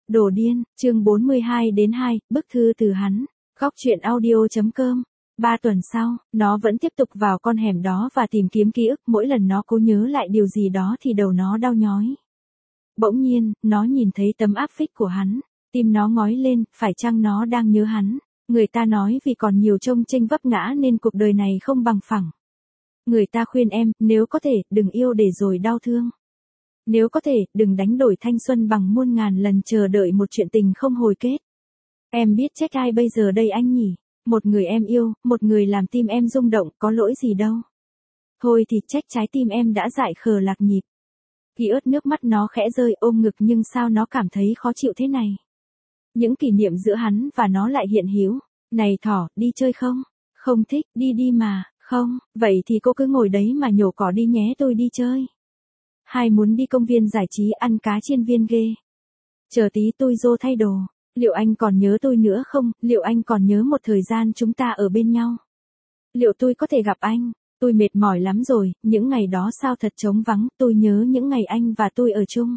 Đồ điên, chương 42-2, bức thư từ hắn. Góc truyện audio.com. 3 tuần sau, nó vẫn tiếp tục vào con hẻm đó và tìm kiếm ký ức, mỗi lần nó cố nhớ lại điều gì đó thì đầu nó đau nhói. Bỗng nhiên, nó nhìn thấy tấm áp phích của hắn, tim nó ngói lên, phải chăng nó đang nhớ hắn? Người ta nói vì còn nhiều trông chênh vấp ngã nên cuộc đời này không bằng phẳng. Người ta khuyên em, nếu có thể, đừng yêu để rồi đau thương. Nếu có thể, đừng đánh đổi thanh xuân bằng muôn ngàn lần chờ đợi một chuyện tình không hồi kết. Em biết trách ai bây giờ đây anh nhỉ? Một người em yêu, một người làm tim em rung động, có lỗi gì đâu. Thôi thì trách trái tim em đã dại khờ lạc nhịp. Ký ức nước mắt nó khẽ rơi ôm ngực nhưng sao nó cảm thấy khó chịu thế này. Những kỷ niệm giữa hắn và nó lại hiện hữu. Này thỏ, đi chơi không? Không thích, đi đi mà, không, vậy thì cô cứ ngồi đấy mà nhổ cỏ đi nhé tôi đi chơi. Hai muốn đi công viên giải trí ăn cá chiên viên ghê. Chờ tí tôi vô thay đồ. Liệu anh còn nhớ tôi nữa không? Liệu anh còn nhớ một thời gian chúng ta ở bên nhau? Liệu tôi có thể gặp anh? Tôi mệt mỏi lắm rồi, những ngày đó sao thật trống vắng, tôi nhớ những ngày anh và tôi ở chung.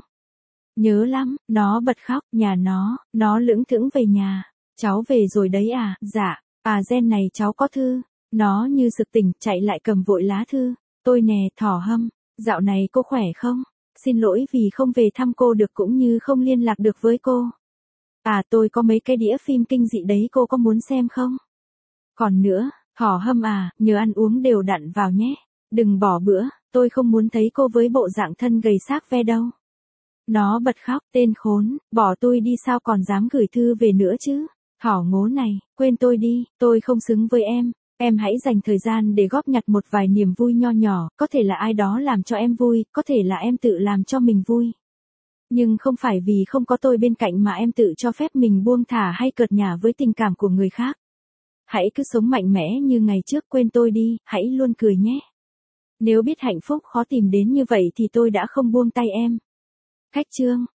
Nhớ lắm, nó bật khóc, nhà nó lững thững về nhà. Cháu về rồi đấy à? Dạ, gen này cháu có thư. Nó như sực tỉnh, chạy lại cầm vội lá thư. Tôi nè, thỏ hâm, dạo này cô khỏe không? Xin lỗi vì không về thăm cô được cũng như không liên lạc được với cô. Tôi có mấy cái đĩa phim kinh dị đấy cô có muốn xem không? Còn nữa, thỏ hâm nhớ ăn uống đều đặn vào nhé. Đừng bỏ bữa, tôi không muốn thấy cô với bộ dạng thân gầy xác ve đâu. Nó bật khóc, tên khốn, bỏ tôi đi sao còn dám gửi thư về nữa chứ? Thỏ ngố này, quên tôi đi, tôi không xứng với em. Em hãy dành thời gian để góp nhặt một vài niềm vui nho nhỏ, có thể là ai đó làm cho em vui, có thể là em tự làm cho mình vui. Nhưng không phải vì không có tôi bên cạnh mà em tự cho phép mình buông thả hay cợt nhả với tình cảm của người khác. Hãy cứ sống mạnh mẽ như ngày trước, quên tôi đi, hãy luôn cười nhé. Nếu biết hạnh phúc khó tìm đến như vậy thì tôi đã không buông tay em. Khách chương.